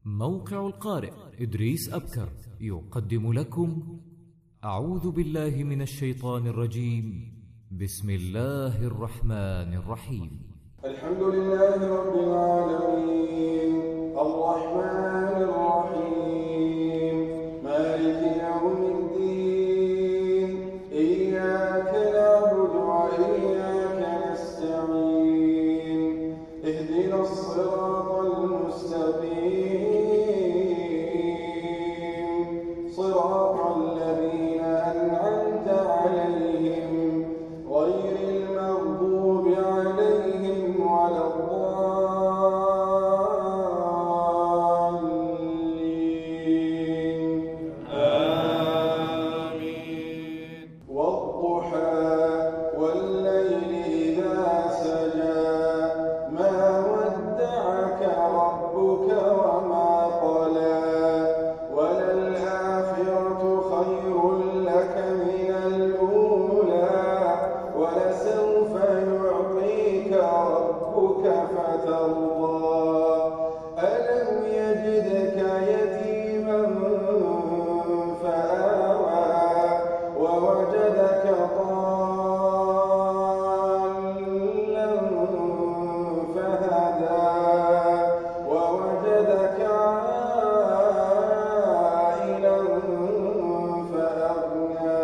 موقع القارئ إدريس أبكر يقدم لكم أعوذ بالله من الشيطان الرجيم. بسم الله الرحمن الرحيم. الحمد لله رب العالمين الرحمن الرحيم مالك يوم الدين إياك نعبد وإياك نستعين اهدنا الصراط المستقيم صراط الذين أنعمت عليهم غير المغضوب عليهم ولا الضالين آمين. والضحى والليل إذا سجى ما ودعك ربك وما قلى وللآخرة خير لك من الأولى ولسوف يعطيك ربك فترضى ألم يجدك يتيما فآوى ووجدك ضالا فهدى ووجدك عائلا فأغنى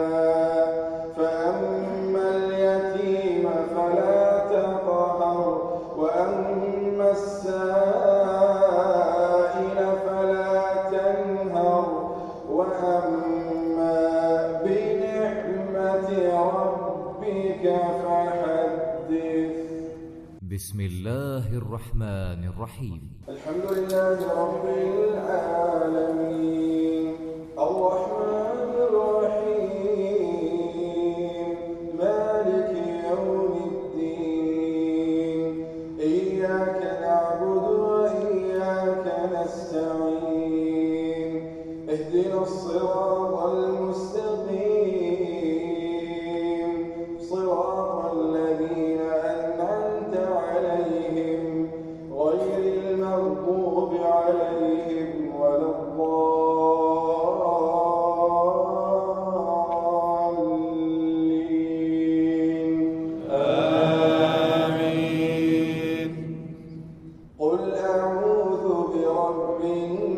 فأما اليتيم فلا تقهر وأما السائل فلا تنهر وأما بنعمة ربك فحدث. بسم الله الرحمن الرحيم. الحمد لله رب العالمين الرحمن الرحيم مالك يوم الدين إياك نعبد وإياك نستعين اهدنا الصراط المستقيم صراط الذين أنعمت عليهم غير المغضوب عليهم ولا الضالين آمين. قل أعوذ برب